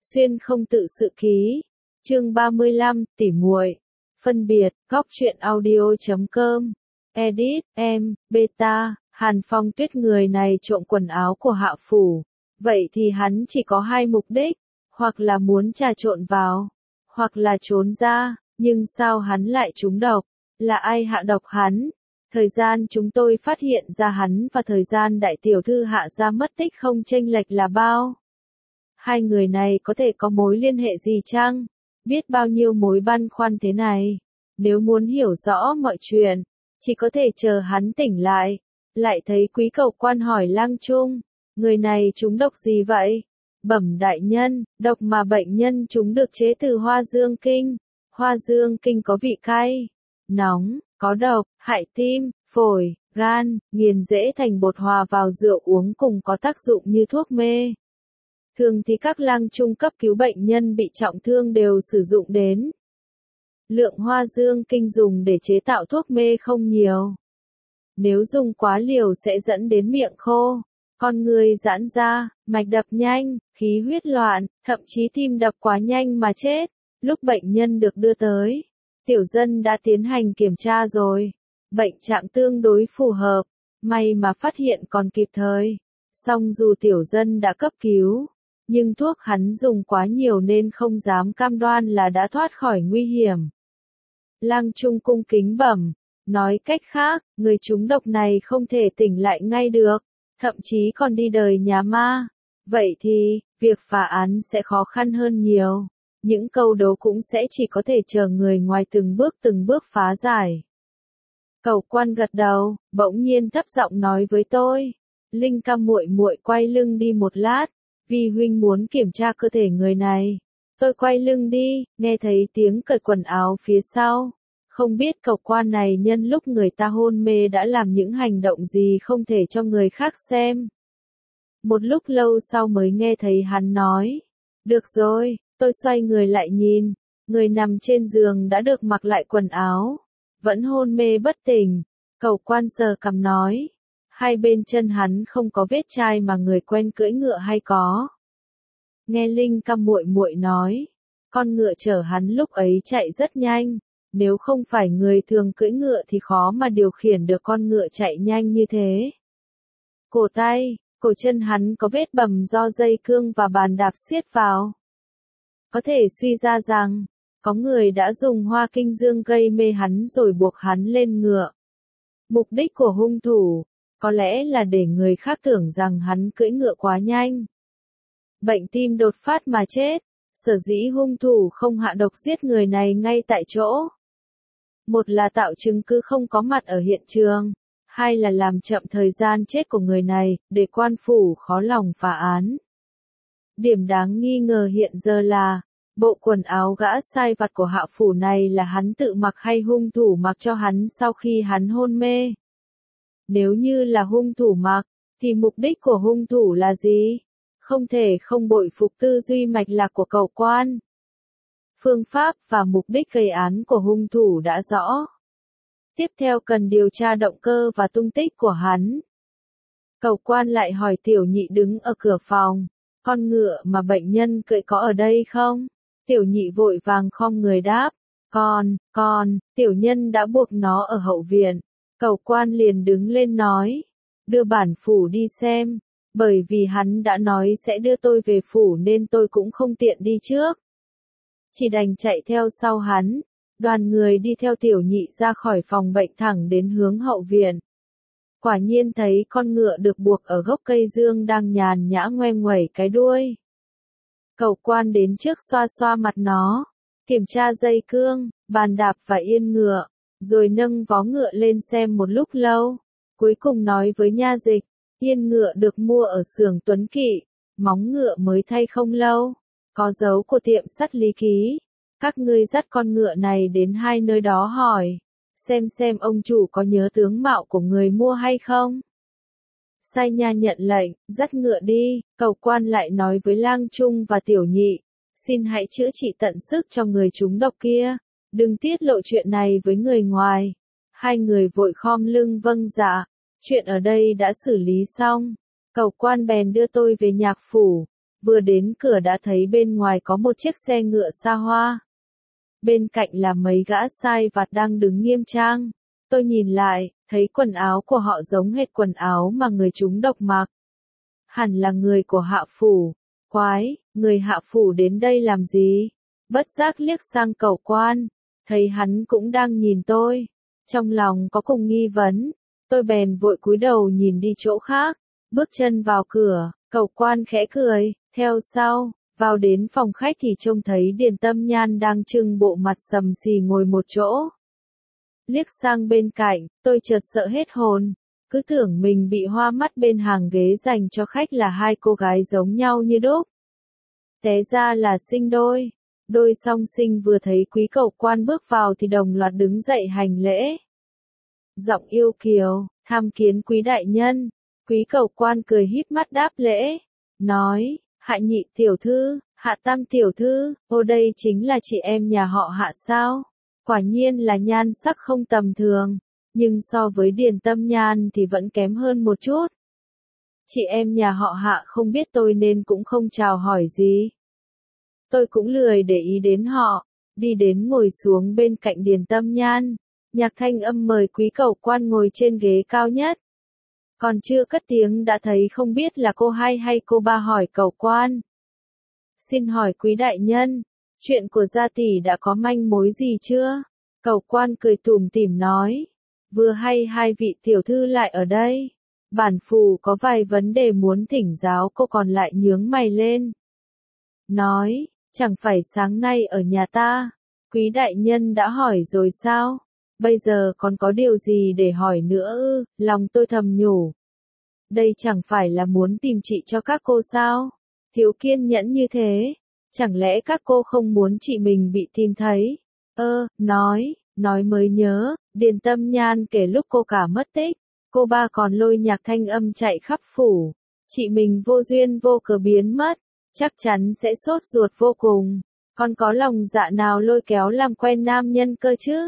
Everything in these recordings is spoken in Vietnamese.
Xuyên không tự sự ký. Chương 35, tỉ muội. Phân biệt, góc truyện audio.com. Edit, em, beta, Hàn Phong Tuyết người này trộm quần áo của Hạ Phủ. Vậy thì hắn chỉ có hai mục đích, hoặc là muốn trà trộn vào, hoặc là trốn ra, nhưng sao hắn lại trúng độc? Là ai hạ độc hắn? Thời gian chúng tôi phát hiện ra hắn và thời gian đại tiểu thư Hạ gia mất tích không chênh lệch là bao? Hai người này có thể có mối liên hệ gì chăng? Biết bao nhiêu mối băn khoăn thế này. Nếu muốn hiểu rõ mọi chuyện, chỉ có thể chờ hắn tỉnh lại. Lại thấy quý cầu quan hỏi Lang Trung, người này trúng độc gì vậy? Bẩm đại nhân, độc mà bệnh nhân trúng được chế từ hoa dương kinh. Hoa dương kinh có vị cay, nóng, có độc, hại tim, phổi, gan, nghiền dễ thành bột hòa vào rượu uống cùng có tác dụng như thuốc mê. Thường thì các lang trung cấp cứu bệnh nhân bị trọng thương đều sử dụng đến. Lượng hoa dương kinh dùng để chế tạo thuốc mê không nhiều. Nếu dùng quá liều sẽ dẫn đến miệng khô, con người giãn ra, mạch đập nhanh, khí huyết loạn, thậm chí tim đập quá nhanh mà chết. Lúc bệnh nhân được đưa tới, tiểu dân đã tiến hành kiểm tra rồi. Bệnh trạng tương đối phù hợp, may mà phát hiện còn kịp thời. Song dù tiểu dân đã cấp cứu, nhưng thuốc hắn dùng quá nhiều nên không dám cam đoan là đã thoát khỏi nguy hiểm. Lang Trung cung kính bẩm, nói cách khác, người trúng độc này không thể tỉnh lại ngay được, thậm chí còn đi đời nhà ma. Vậy thì, việc phá án sẽ khó khăn hơn nhiều. Những câu đố cũng sẽ chỉ có thể chờ người ngoài từng bước phá giải. Cầu quan gật đầu, bỗng nhiên thấp giọng nói với tôi. Linh ca muội muội quay lưng đi một lát, vì huynh muốn kiểm tra cơ thể người này. Tôi quay lưng đi, nghe thấy tiếng cởi quần áo phía sau. Không biết cầu quan này nhân lúc người ta hôn mê đã làm những hành động gì không thể cho người khác xem. Một lúc lâu sau mới nghe thấy hắn nói. Được rồi, tôi xoay người lại nhìn. Người nằm trên giường đã được mặc lại quần áo. Vẫn hôn mê bất tỉnh. Cầu quan sờ cằm nói. Hai bên chân hắn không có vết chai mà người quen cưỡi ngựa hay có. Nghe Linh ca muội muội nói. Con ngựa chở hắn lúc ấy chạy rất nhanh. Nếu không phải người thường cưỡi ngựa thì khó mà điều khiển được con ngựa chạy nhanh như thế. Cổ tay, cổ chân hắn có vết bầm do dây cương và bàn đạp siết vào. Có thể suy ra rằng, có người đã dùng hoa kinh dương gây mê hắn rồi buộc hắn lên ngựa. Mục đích của hung thủ, có lẽ là để người khác tưởng rằng hắn cưỡi ngựa quá nhanh. Bệnh tim đột phát mà chết, sở dĩ hung thủ không hạ độc giết người này ngay tại chỗ. Một là tạo chứng cứ không có mặt ở hiện trường, hai là làm chậm thời gian chết của người này, để quan phủ khó lòng phá án. Điểm đáng nghi ngờ hiện giờ là, bộ quần áo gã sai vặt của Hạ Phủ này là hắn tự mặc hay hung thủ mặc cho hắn sau khi hắn hôn mê. Nếu như là hung thủ mặc, thì mục đích của hung thủ là gì? Không thể không bội phục tư duy mạch lạc của cầu quan. Phương pháp và mục đích gây án của hung thủ đã rõ. Tiếp theo cần điều tra động cơ và tung tích của hắn. Cầu quan lại hỏi tiểu nhị đứng ở cửa phòng, con ngựa mà bệnh nhân cưỡi có ở đây không? Tiểu nhị vội vàng khom người đáp, con, tiểu nhân đã buộc nó ở hậu viện. Cầu quan liền đứng lên nói, đưa bản phủ đi xem, bởi vì hắn đã nói sẽ đưa tôi về phủ nên tôi cũng không tiện đi trước. Chỉ đành chạy theo sau hắn, đoàn người đi theo tiểu nhị ra khỏi phòng bệnh thẳng đến hướng hậu viện. Quả nhiên thấy con ngựa được buộc ở gốc cây dương đang nhàn nhã ngoe nguẩy cái đuôi. Cầu quan đến trước xoa xoa mặt nó, kiểm tra dây cương, bàn đạp và yên ngựa, rồi nâng vó ngựa lên xem một lúc lâu. Cuối cùng nói với nha dịch, yên ngựa được mua ở xưởng Tuấn Kỵ, móng ngựa mới thay không lâu. Có dấu của tiệm sắt Lý Ký. Các ngươi dắt con ngựa này đến hai nơi đó hỏi. Xem ông chủ có nhớ tướng mạo của người mua hay không? Sai nha nhận lệnh, dắt ngựa đi. Cầu quan lại nói với Lang Trung và tiểu nhị. Xin hãy chữa trị tận sức cho người trúng độc kia. Đừng tiết lộ chuyện này với người ngoài. Hai người vội khom lưng vâng dạ. Chuyện ở đây đã xử lý xong. Cầu quan bèn đưa tôi về nhạc phủ. vừa đến cửa đã thấy bên ngoài có một chiếc xe ngựa xa hoa. Bên cạnh là mấy gã sai vặt đang đứng nghiêm trang. Tôi nhìn lại, thấy quần áo của họ giống hệt quần áo mà người chúng độc mặc. Hẳn là người của Hạ Phủ. Quái, người Hạ Phủ đến đây làm gì? Bất giác liếc sang Cẩu Quan, thấy hắn cũng đang nhìn tôi. Trong lòng có cùng nghi vấn, tôi bèn vội cúi đầu nhìn đi chỗ khác, bước chân vào cửa, Cẩu Quan khẽ cười, theo sau, vào đến phòng khách thì trông thấy Điền Tâm Nhan đang trưng bộ mặt sầm xì ngồi một chỗ. Liếc sang bên cạnh, tôi chợt sợ hết hồn, cứ tưởng mình bị hoa mắt bên hàng ghế dành cho khách là hai cô gái giống nhau như đúc. Té ra là sinh đôi. Đôi song sinh vừa thấy Quý Cẩu Quan bước vào thì đồng loạt đứng dậy hành lễ. Giọng yêu kiều, tham kiến Quý đại nhân. Quý Cẩu Quan cười híp mắt đáp lễ, nói, Hạ nhị tiểu thư, Hạ tam tiểu thư, ô đây chính là chị em nhà họ Hạ sao? Quả nhiên là nhan sắc không tầm thường, nhưng so với Điền Tâm Nhan thì vẫn kém hơn một chút. Chị em nhà họ Hạ không biết tôi nên cũng không chào hỏi gì. Tôi cũng lười để ý đến họ, đi đến ngồi xuống bên cạnh Điền Tâm Nhan. Nhạc Thanh Âm mời Quý Cẩu Quan ngồi trên ghế cao nhất. Còn chưa cất tiếng đã thấy không biết là cô hai hay cô ba hỏi Cẩu Quan. Xin hỏi Quý đại nhân, chuyện của gia tỷ đã có manh mối gì chưa? Cẩu Quan cười tủm tỉm nói, vừa hay hai vị tiểu thư lại ở đây. Bản phủ có vài vấn đề muốn thỉnh giáo, cô còn lại nhướng mày lên. Nói, chẳng phải sáng nay ở nhà ta, Quý đại nhân đã hỏi rồi sao? Bây giờ còn có điều gì để hỏi nữa ư? Lòng tôi thầm nhủ. Đây chẳng phải là muốn tìm chị cho các cô sao? Thiếu kiên nhẫn như thế, chẳng lẽ các cô không muốn chị mình bị tìm thấy? Nói mới nhớ, Điền Tâm Nhan kể lúc cô cả mất tích, cô ba còn lôi Nhạc Thanh Âm chạy khắp phủ, chị mình vô duyên vô cớ biến mất, chắc chắn sẽ sốt ruột vô cùng, còn có lòng dạ nào lôi kéo làm quen nam nhân cơ chứ?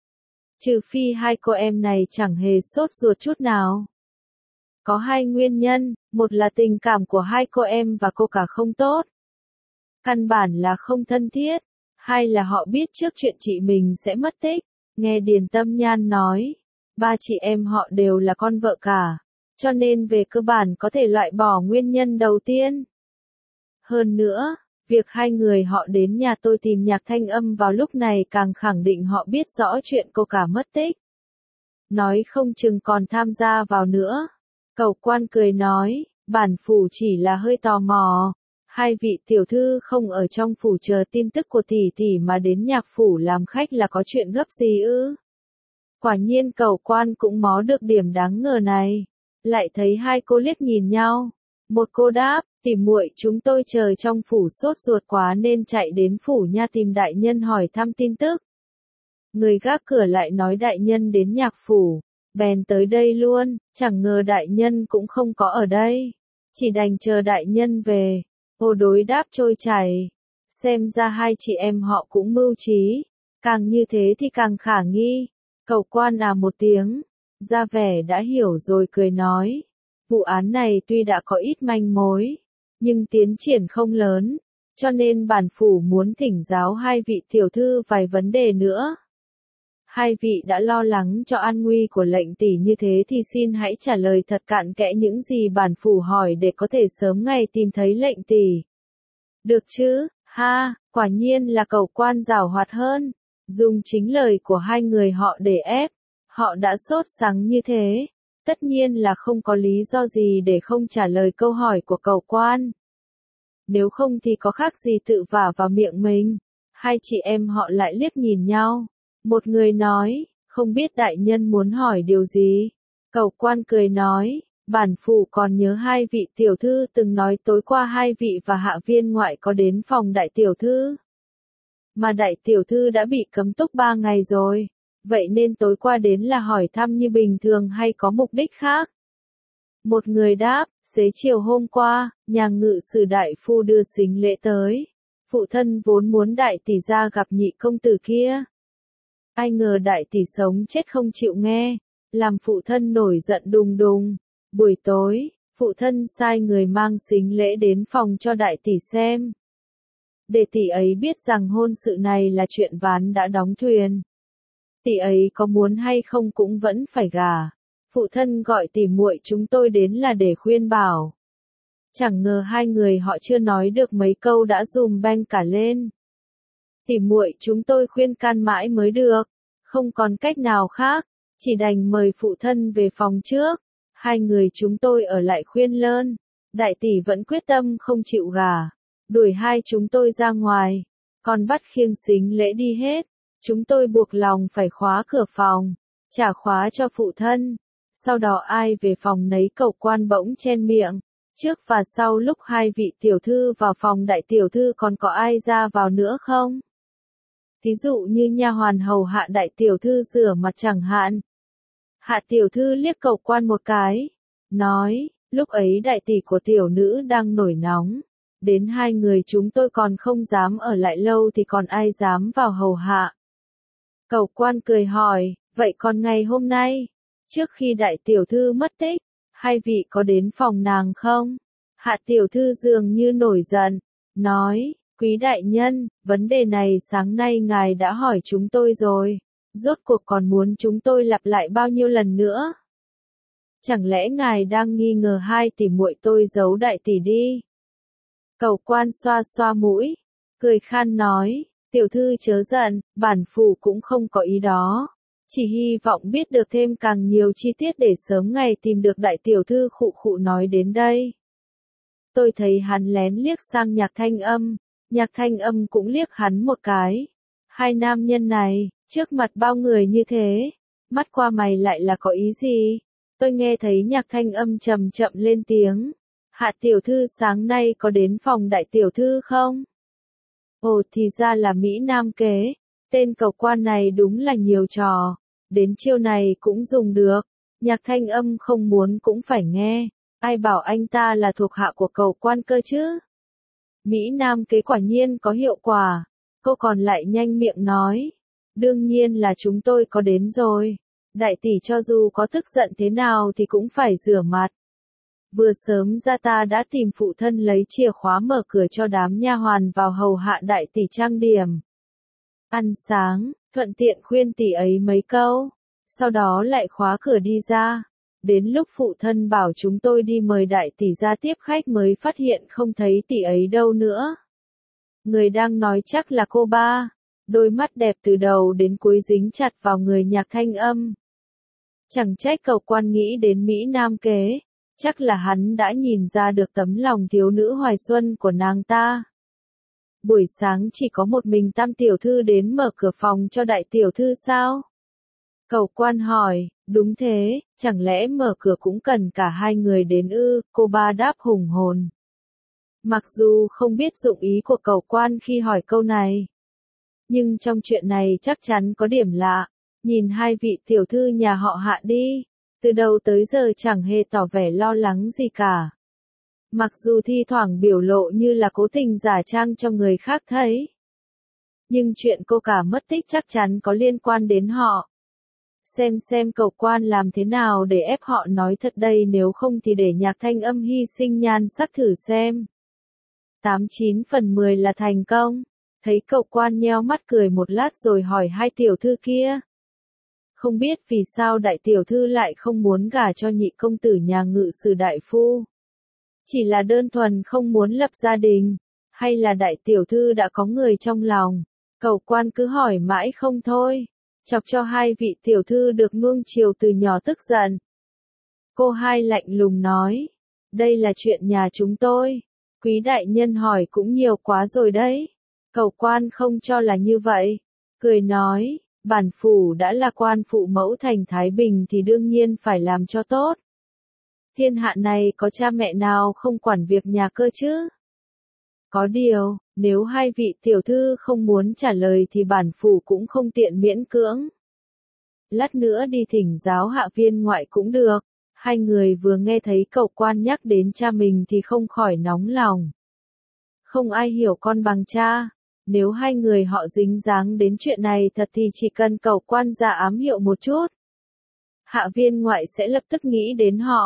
Trừ phi hai cô em này chẳng hề sốt ruột chút nào. Có hai nguyên nhân, một là tình cảm của hai cô em và cô cả không tốt. Căn bản là không thân thiết. Hai là họ biết trước chuyện chị mình sẽ mất tích. Nghe Điền Tâm Nhan nói, ba chị em họ đều là con vợ cả. Cho nên về cơ bản có thể loại bỏ nguyên nhân đầu tiên. Hơn nữa, việc hai người họ đến nhà tôi tìm Nhạc Thanh Âm vào lúc này càng khẳng định họ biết rõ chuyện cô cả mất tích. Nói không chừng còn tham gia vào nữa. Cẩu Quan cười nói, bản phủ chỉ là hơi tò mò. Hai vị tiểu thư không ở trong phủ chờ tin tức của tỷ tỷ mà đến nhạc phủ làm khách là có chuyện gấp gì ư? Quả nhiên Cẩu Quan cũng mó được điểm đáng ngờ này. Lại thấy hai cô liếc nhìn nhau. Một cô đáp, tỷ muội chúng tôi chờ trong phủ sốt ruột quá nên chạy đến phủ nha tìm đại nhân hỏi thăm tin tức. Người gác cửa lại nói đại nhân đến nhạc phủ, bèn tới đây luôn, chẳng ngờ đại nhân cũng không có ở đây. Chỉ đành chờ đại nhân về. Ô đối đáp trôi chảy. Xem ra hai chị em họ cũng mưu trí. Càng như thế thì càng khả nghi. Cẩu Quan à một tiếng, ra vẻ đã hiểu rồi cười nói. Vụ án này tuy đã có ít manh mối, nhưng tiến triển không lớn, cho nên bản phủ muốn thỉnh giáo hai vị tiểu thư vài vấn đề nữa. Hai vị đã lo lắng cho an nguy của lệnh tỷ như thế thì xin hãy trả lời thật cặn kẽ những gì bản phủ hỏi để có thể sớm ngày tìm thấy lệnh tỷ. Được chứ, ha, quả nhiên là Cẩu Quan giảo hoạt hơn, dùng chính lời của hai người họ để ép, họ đã sốt sắng như thế. Tất nhiên là không có lý do gì để không trả lời câu hỏi của Cẩu Quan. Nếu không thì có khác gì tự vả vào miệng mình. Hai chị em họ lại liếc nhìn nhau. Một người nói, không biết đại nhân muốn hỏi điều gì. Cẩu Quan cười nói, bản phủ còn nhớ hai vị tiểu thư từng nói tối qua hai vị và Hạ viên ngoại có đến phòng đại tiểu thư. Mà đại tiểu thư đã bị cấm túc 3 ngày rồi. Vậy nên tối qua đến là hỏi thăm như bình thường hay có mục đích khác? Một người đáp, xế chiều hôm qua, nhà ngự sử đại phu đưa sính lễ tới. Phụ thân vốn muốn đại tỷ ra gặp nhị công tử kia. Ai ngờ đại tỷ sống chết không chịu nghe, làm phụ thân nổi giận đùng đùng. Buổi tối, Phụ thân sai người mang sính lễ đến phòng cho đại tỷ xem. Để tỷ ấy biết rằng hôn sự này là chuyện ván đã đóng thuyền. Tỷ ấy có muốn hay không cũng vẫn phải gả. Phụ thân gọi tỷ muội chúng tôi đến là để khuyên bảo. Chẳng ngờ hai người họ chưa nói được mấy câu đã dùm beng cả lên. Tỷ muội chúng tôi khuyên can mãi mới được, không còn cách nào khác, chỉ đành mời phụ thân về phòng trước. Hai người chúng tôi ở lại khuyên lơn. Đại tỷ vẫn quyết tâm không chịu gả, đuổi hai chúng tôi ra ngoài, còn bắt khiêng sính lễ đi hết. Chúng tôi buộc lòng phải khóa cửa phòng, trả khóa cho phụ thân. Sau đó ai về phòng nấy. Cậu quan bỗng chen miệng. Trước và sau lúc hai vị tiểu thư vào phòng đại tiểu thư còn có ai ra vào nữa không? Thí dụ như nha hoàn hầu hạ đại tiểu thư rửa mặt chẳng hạn. Hạ tiểu thư liếc cậu quan một cái, nói, lúc ấy đại tỷ của tiểu nữ đang nổi nóng. Đến hai người chúng tôi còn không dám ở lại lâu thì còn ai dám vào hầu hạ. Cậu quan cười hỏi, vậy còn ngày hôm nay, trước khi đại tiểu thư mất tích, hai vị có đến phòng nàng không? Hạ tiểu thư dường như nổi giận, nói, quý đại nhân, vấn đề này sáng nay ngài đã hỏi chúng tôi rồi, rốt cuộc còn muốn chúng tôi lặp lại bao nhiêu lần nữa? Chẳng lẽ ngài đang nghi ngờ hai tỷ muội tôi giấu đại tỷ đi? Cậu quan xoa xoa mũi, cười khan nói, tiểu thư chớ giận, bản phủ cũng không có ý đó. Chỉ hy vọng biết được thêm càng nhiều chi tiết để sớm ngày tìm được đại tiểu thư. Khụ khụ nói đến đây. Tôi thấy hắn lén liếc sang Nhạc Thanh Âm, Nhạc Thanh Âm cũng liếc hắn một cái. Hai nam nhân này, trước mặt bao người như thế, mắt qua mày lại là có ý gì? Tôi nghe thấy Nhạc Thanh Âm chậm chậm lên tiếng. Hạ tiểu thư sáng nay có đến phòng đại tiểu thư không? Ồ thì ra là Mỹ Nam kế. Tên cậu quan này đúng là nhiều trò, đến chiêu này cũng dùng được. Nhạc Thanh Âm không muốn cũng phải nghe, ai bảo anh ta là thuộc hạ của cậu quan cơ chứ. Mỹ Nam kế quả nhiên có hiệu quả, cô còn lại nhanh miệng nói. Đương nhiên là chúng tôi có đến rồi, đại tỷ cho dù có tức giận thế nào thì cũng phải rửa mặt. Vừa sớm ra ta đã tìm phụ thân lấy chìa khóa mở cửa cho đám nha hoàn vào hầu hạ đại tỷ trang điểm. Ăn sáng, thuận tiện khuyên tỷ ấy mấy câu, sau đó lại khóa cửa đi ra. Đến lúc phụ thân bảo chúng tôi đi mời đại tỷ ra tiếp khách mới phát hiện không thấy tỷ ấy đâu nữa. Người đang nói chắc là cô ba, đôi mắt đẹp từ đầu đến cuối dính chặt vào người Nhạc Thanh Âm. Chẳng trách cậu quan nghĩ đến Mỹ Nam kế, chắc là hắn đã nhìn ra được tấm lòng thiếu nữ hoài xuân của nàng ta. Buổi sáng chỉ có một mình Tam tiểu thư đến mở cửa phòng cho đại tiểu thư sao? Cậu quan hỏi, đúng thế, chẳng lẽ mở cửa cũng cần cả hai người đến ư? Cô ba đáp hùng hồn. Mặc dù không biết dụng ý của cậu quan khi hỏi câu này, nhưng trong chuyện này chắc chắn có điểm lạ. Nhìn hai vị tiểu thư nhà họ Hạ đi, từ đầu tới giờ chẳng hề tỏ vẻ lo lắng gì cả. Mặc dù thi thoảng biểu lộ như là cố tình giả trang cho người khác thấy, nhưng chuyện cô cả mất tích chắc chắn có liên quan đến họ. Xem cậu quan làm thế nào để ép họ nói thật đây, nếu không thì để Nhạc Thanh Âm hy sinh nhan sắc thử xem. 89 phần 10 là thành công. Thấy cậu quan nheo mắt cười một lát rồi hỏi hai tiểu thư kia. Không biết vì sao đại tiểu thư lại không muốn gả cho nhị công tử nhà Ngự sử đại phu. Chỉ là đơn thuần không muốn lập gia đình, hay là đại tiểu thư đã có người trong lòng? Cậu quan cứ hỏi mãi không thôi, chọc cho hai vị tiểu thư được nuông chiều từ nhỏ tức giận. Cô hai lạnh lùng nói, đây là chuyện nhà chúng tôi, quý đại nhân hỏi cũng nhiều quá rồi đấy. Cậu quan không cho là như vậy, cười nói, bản phủ đã là quan phụ mẫu thành Thái Bình thì đương nhiên phải làm cho tốt. Thiên hạ này có cha mẹ nào không quản việc nhà cơ chứ? Có điều, nếu hai vị tiểu thư không muốn trả lời thì bản phủ cũng không tiện miễn cưỡng. Lát nữa đi thỉnh giáo Hạ viên ngoại cũng được. Hai người vừa nghe thấy cậu quan nhắc đến cha mình thì không khỏi nóng lòng. Không ai hiểu con bằng cha. Nếu hai người họ dính dáng đến chuyện này thật thì chỉ cần cậu quan ra ám hiệu một chút, Hạ viên ngoại sẽ lập tức nghĩ đến họ.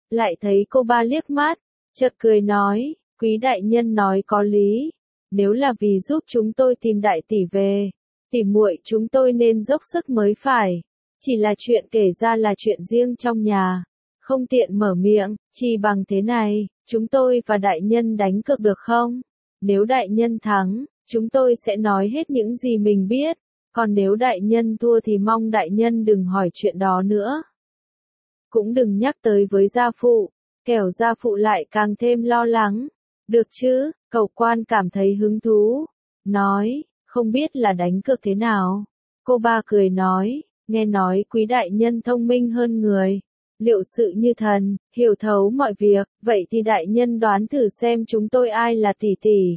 lại thấy cô ba liếc mắt, chợt cười nói, quý đại nhân nói có lý, nếu là vì giúp chúng tôi tìm đại tỷ về, tỷ muội chúng tôi nên dốc sức mới phải, chỉ là chuyện kể ra là chuyện riêng trong nhà, không tiện mở miệng, chỉ bằng thế này, chúng tôi và đại nhân đánh cược được không? Nếu đại nhân thắng, chúng tôi sẽ nói hết những gì mình biết, còn nếu đại nhân thua thì mong đại nhân đừng hỏi chuyện đó nữa. Cũng đừng nhắc tới với gia phụ, kẻo gia phụ lại càng thêm lo lắng. Được chứ, Cẩu Quan cảm thấy hứng thú, nói, không biết là đánh cược thế nào. Cô ba cười nói, nghe nói quý đại nhân thông minh hơn người, liệu sự như thần, hiểu thấu mọi việc, vậy thì đại nhân đoán thử xem chúng tôi ai là tỷ tỷ,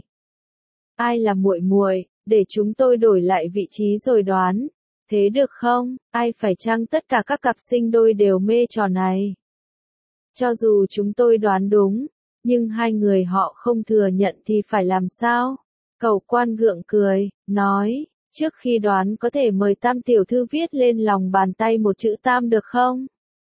ai là muội muội, để chúng tôi đổi lại vị trí rồi đoán. Thế được không? Ai phải chăng tất cả các cặp sinh đôi đều mê trò này? Cho dù chúng tôi đoán đúng, nhưng hai người họ không thừa nhận thì phải làm sao? Cẩu Quan gượng cười, nói, trước khi đoán có thể mời Tam tiểu thư viết lên lòng bàn tay một chữ Tam được không?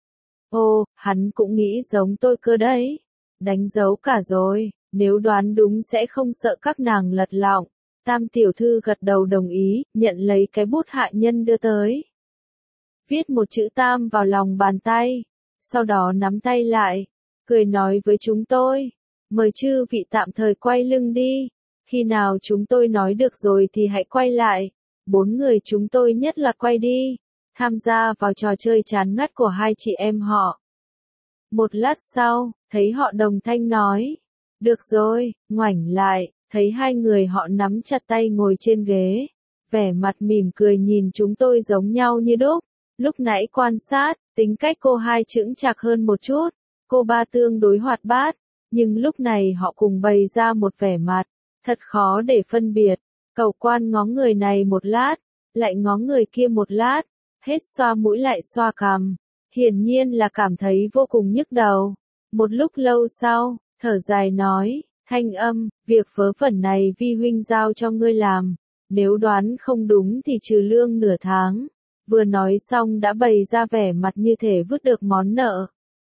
Ồ, hắn cũng nghĩ giống tôi cơ đấy. Đánh dấu cả rồi, nếu đoán đúng sẽ không sợ các nàng lật lọng. Tam tiểu thư gật đầu đồng ý, nhận lấy cái bút hạ nhân đưa tới. Viết một chữ Tam vào lòng bàn tay, sau đó nắm tay lại, cười nói với chúng tôi, mời chư vị tạm thời quay lưng đi, khi nào chúng tôi nói được rồi thì hãy quay lại. 4 người chúng tôi nhất loạt quay đi, tham gia vào trò chơi chán ngắt của hai chị em họ. Một lát sau, thấy họ đồng thanh nói, được rồi, ngoảnh lại, thấy hai người họ nắm chặt tay ngồi trên ghế, vẻ mặt mỉm cười nhìn chúng tôi giống nhau như đúc. Lúc nãy quan sát, tính cách cô hai chững chạc hơn một chút, cô ba tương đối hoạt bát, nhưng lúc này họ cùng bày ra một vẻ mặt, thật khó để phân biệt. Cẩu Quan ngó người này một lát, lại ngó người kia một lát, hết xoa mũi lại xoa cằm, hiển nhiên là cảm thấy vô cùng nhức đầu. Một lúc lâu sau, thở dài nói, Thanh Âm, việc vớ vẩn này vi huynh giao cho ngươi làm, nếu đoán không đúng thì trừ lương nửa tháng. Vừa nói xong đã bày ra vẻ mặt như thể vứt được món nợ.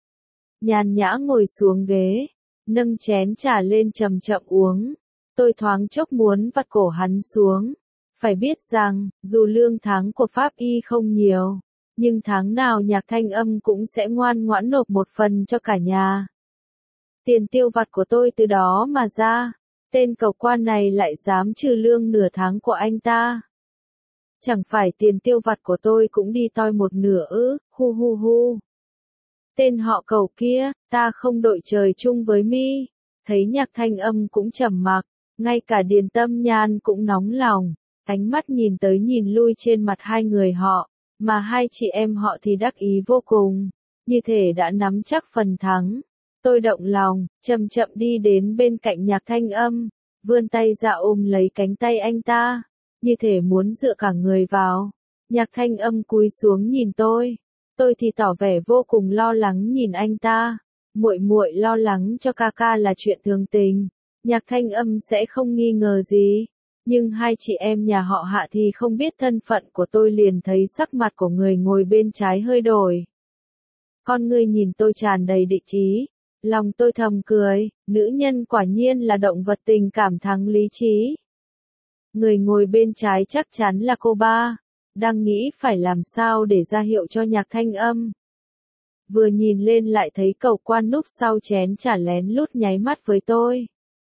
Nhàn nhã ngồi xuống ghế, nâng chén trà lên chậm chậm uống. Tôi thoáng chốc muốn vặt cổ hắn xuống. Phải biết rằng, dù lương tháng của Pháp Y không nhiều, nhưng tháng nào Nhạc Thanh Âm cũng sẽ ngoan ngoãn nộp một phần cho cả nhà. Tiền tiêu vặt của tôi từ đó mà ra, tên Cẩu Quan này lại dám trừ lương nửa tháng của anh ta. Chẳng phải tiền tiêu vặt của tôi cũng đi toi một nửa ư, hu hu hu. Tên họ Cẩu kia, ta không đội trời chung với mi. Thấy Nhạc Thanh Âm cũng trầm mặc, ngay cả Điền Tâm Nhan cũng nóng lòng, ánh mắt nhìn tới nhìn lui trên mặt hai người họ, mà hai chị em họ thì đắc ý vô cùng, như thể đã nắm chắc phần thắng. Tôi động lòng, chậm chậm đi đến bên cạnh Nhạc Thanh Âm, vươn tay ra ôm lấy cánh tay anh ta, như thể muốn dựa cả người vào. Nhạc Thanh Âm cúi xuống nhìn tôi thì tỏ vẻ vô cùng lo lắng nhìn anh ta. Muội muội lo lắng cho ca ca là chuyện thường tình, Nhạc Thanh Âm sẽ không nghi ngờ gì, nhưng hai chị em nhà họ Hạ thì không biết thân phận của tôi, liền thấy sắc mặt của người ngồi bên trái hơi đổi. Con ngươi nhìn tôi tràn đầy địch ý, lòng tôi thầm cười, nữ nhân quả nhiên là động vật tình cảm thắng lý trí. Người ngồi bên trái chắc chắn là cô ba, đang nghĩ phải làm sao để ra hiệu cho Nhạc Thanh Âm. Vừa nhìn lên lại thấy Cẩu Quan núp sau chén trà lén lút nháy mắt với tôi.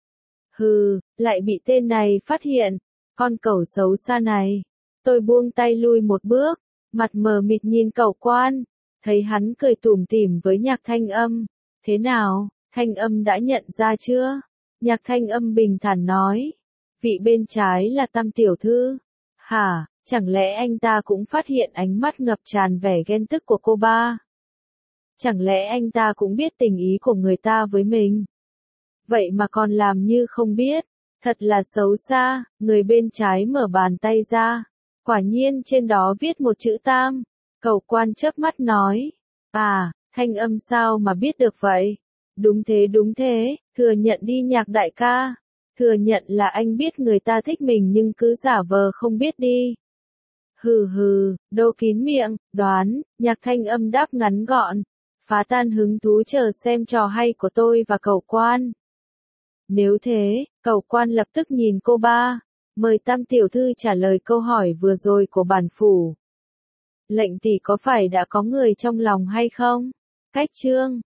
Hừ, lại bị tên này phát hiện, con cẩu xấu xa này. Tôi buông tay lui một bước, mặt mờ mịt nhìn Cẩu Quan, thấy hắn cười tủm tỉm với Nhạc Thanh Âm. Thế nào, Thanh Âm đã nhận ra chưa? Nhạc Thanh Âm bình thản nói. Vị bên trái là Tam tiểu thư. Hả, chẳng lẽ anh ta cũng phát hiện ánh mắt ngập tràn vẻ ghen tức của cô ba? Chẳng lẽ anh ta cũng biết tình ý của người ta với mình? Vậy mà còn làm như không biết, thật là xấu xa. Người bên trái mở bàn tay ra, quả nhiên trên đó viết một chữ Tam. Cẩu Quan chớp mắt nói, à, Thanh Âm sao mà biết được vậy? Đúng thế, thừa nhận đi Nhạc đại ca, thừa nhận là anh biết người ta thích mình nhưng cứ giả vờ không biết đi. Hừ hừ, đô kín miệng, đoán. Nhạc Thanh Âm đáp ngắn gọn, phá tan hứng thú chờ xem trò hay của tôi và cậu quan. Nếu thế, cậu quan lập tức nhìn cô ba. Mời Tam tiểu thư trả lời câu hỏi vừa rồi của bản phủ. Lệnh tỷ có phải đã có người trong lòng hay không? Cách chương